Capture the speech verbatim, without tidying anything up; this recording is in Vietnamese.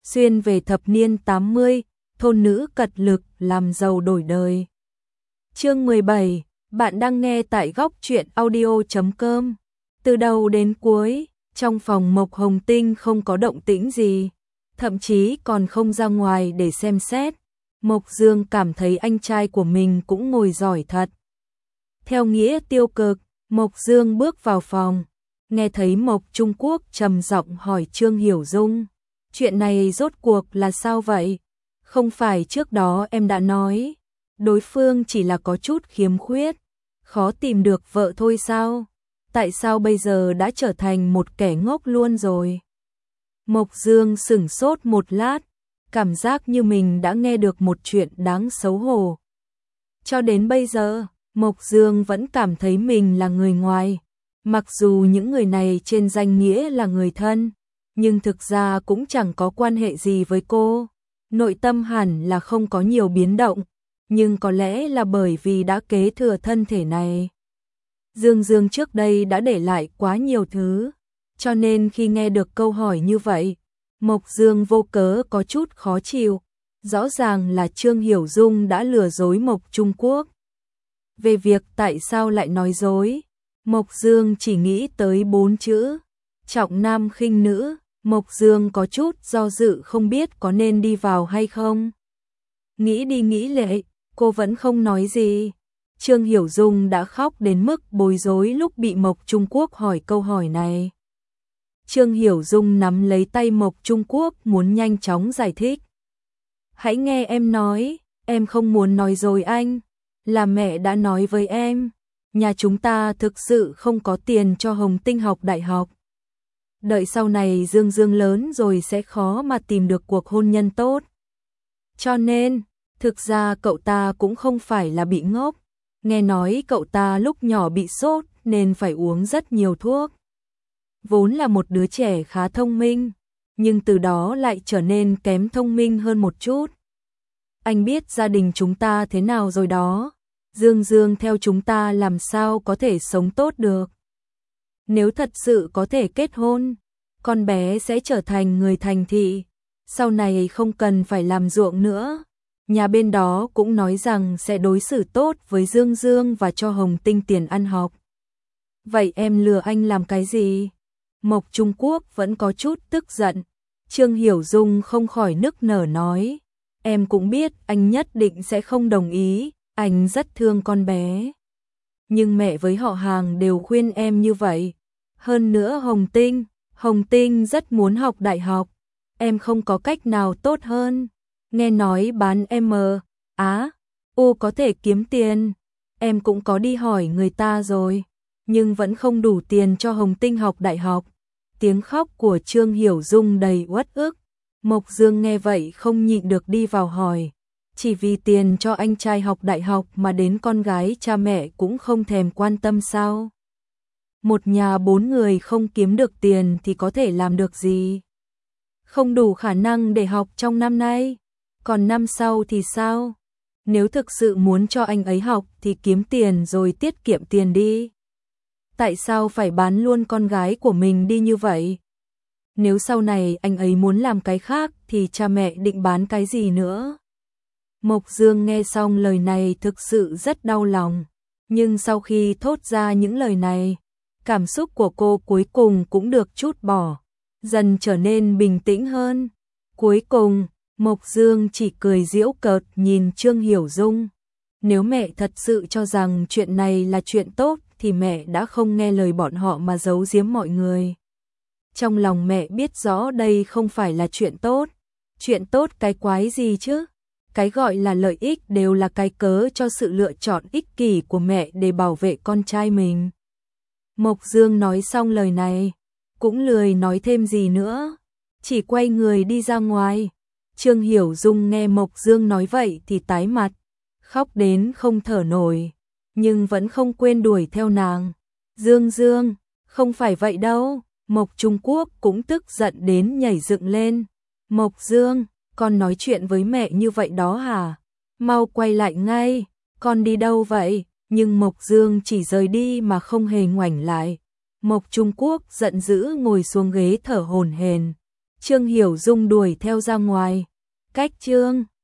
xuyên về thập niên tám mươi, thôn nữ cật lực làm giàu đổi đời. Chương mười bảy, bạn đang nghe tại góc truyện audio chấm com. Từ đầu đến cuối, trong phòng Mộc Hồng Tinh không có động tĩnh gì, thậm chí còn không ra ngoài để xem xét. Mộc Dương cảm thấy anh trai của mình cũng ngồi giỏi thật. Theo nghĩa tiêu cực, Mộc Dương bước vào phòng, nghe thấy Mộc Trung Quốc trầm giọng hỏi Trương Hiểu Dung, chuyện này rốt cuộc là sao vậy? Không phải trước đó em đã nói, đối phương chỉ là có chút khiếm khuyết, khó tìm được vợ thôi sao? Tại sao bây giờ đã trở thành một kẻ ngốc luôn rồi? Mộc Dương sửng sốt một lát, cảm giác như mình đã nghe được một chuyện đáng xấu hổ. Cho đến bây giờ, Mộc Dương vẫn cảm thấy mình là người ngoài, mặc dù những người này trên danh nghĩa là người thân, nhưng thực ra cũng chẳng có quan hệ gì với cô. Nội tâm hẳn là không có nhiều biến động, nhưng có lẽ là bởi vì đã kế thừa thân thể này. Dương Dương trước đây đã để lại quá nhiều thứ, cho nên khi nghe được câu hỏi như vậy, Mộc Dương vô cớ có chút khó chịu. Rõ ràng là Trương Hiểu Dung đã lừa dối Mộc Trung Quốc. Về việc tại sao lại nói dối, Mộc Dương chỉ nghĩ tới bốn chữ, trọng nam khinh nữ. Mộc Dương có chút do dự không biết có nên đi vào hay không. Nghĩ đi nghĩ lại, cô vẫn không nói gì. Trương Hiểu Dung đã khóc đến mức bối rối lúc bị Mộc Trung Quốc hỏi câu hỏi này. Trương Hiểu Dung nắm lấy tay Mộc Trung Quốc muốn nhanh chóng giải thích. Hãy nghe em nói, em không muốn nói dối anh. Là mẹ đã nói với em, nhà chúng ta thực sự không có tiền cho Hồng Tinh học đại học. Đợi sau này Dương Dương lớn rồi sẽ khó mà tìm được cuộc hôn nhân tốt. Cho nên, thực ra cậu ta cũng không phải là bị ngốc. Nghe nói cậu ta lúc nhỏ bị sốt nên phải uống rất nhiều thuốc. Vốn là một đứa trẻ khá thông minh, nhưng từ đó lại trở nên kém thông minh hơn một chút. Anh biết gia đình chúng ta thế nào rồi đó. Dương Dương theo chúng ta làm sao có thể sống tốt được. Nếu thật sự có thể kết hôn, con bé sẽ trở thành người thành thị, sau này không cần phải làm ruộng nữa. Nhà bên đó cũng nói rằng sẽ đối xử tốt với Dương Dương và cho Hồng Tinh tiền ăn học. Vậy em lừa anh làm cái gì? Mộc Trung Quốc vẫn có chút tức giận. Trương Hiểu Dung không khỏi nức nở nói, em cũng biết anh nhất định sẽ không đồng ý, anh rất thương con bé. Nhưng mẹ với họ hàng đều khuyên em như vậy. Hơn nữa Hồng Tinh, Hồng Tinh rất muốn học đại học, em không có cách nào tốt hơn. Nghe nói bán M, Á, U có thể kiếm tiền, em cũng có đi hỏi người ta rồi, nhưng vẫn không đủ tiền cho Hồng Tinh học đại học. Tiếng khóc của Trương Hiểu Dung đầy uất ức. Mộc Dương nghe vậy không nhịn được đi vào hỏi, chỉ vì tiền cho anh trai học đại học mà đến con gái cha mẹ cũng không thèm quan tâm sao? Một nhà bốn người không kiếm được tiền thì có thể làm được gì? Không đủ khả năng để học trong năm nay, còn năm sau thì sao? Nếu thực sự muốn cho anh ấy học thì kiếm tiền rồi tiết kiệm tiền đi. Tại sao phải bán luôn con gái của mình đi như vậy? Nếu sau này anh ấy muốn làm cái khác thì cha mẹ định bán cái gì nữa? Mộc Dương nghe xong lời này thực sự rất đau lòng, nhưng sau khi thốt ra những lời này, cảm xúc của cô cuối cùng cũng được trút bỏ, dần trở nên bình tĩnh hơn. Cuối cùng, Mộc Dương chỉ cười giễu cợt nhìn Trương Hiểu Dung. Nếu mẹ thật sự cho rằng chuyện này là chuyện tốt thì mẹ đã không nghe lời bọn họ mà giấu giếm mọi người. Trong lòng mẹ biết rõ đây không phải là chuyện tốt. Chuyện tốt cái quái gì chứ? Cái gọi là lợi ích đều là cái cớ cho sự lựa chọn ích kỷ của mẹ để bảo vệ con trai mình. Mộc Dương nói xong lời này, cũng lười nói thêm gì nữa, chỉ quay người đi ra ngoài. Trương Hiểu Dung nghe Mộc Dương nói vậy thì tái mặt, khóc đến không thở nổi, nhưng vẫn không quên đuổi theo nàng. Dương Dương, không phải vậy đâu. Mộc Trung Quốc cũng tức giận đến nhảy dựng lên. Mộc Dương, con nói chuyện với mẹ như vậy đó hả? Mau quay lại ngay, con đi đâu vậy? Nhưng Mộc Dương chỉ rời đi mà không hề ngoảnh lại. Mộc Trung Quốc giận dữ ngồi xuống ghế thở hổn hển. Trương Hiểu Dung đuổi theo ra ngoài. Cách Trương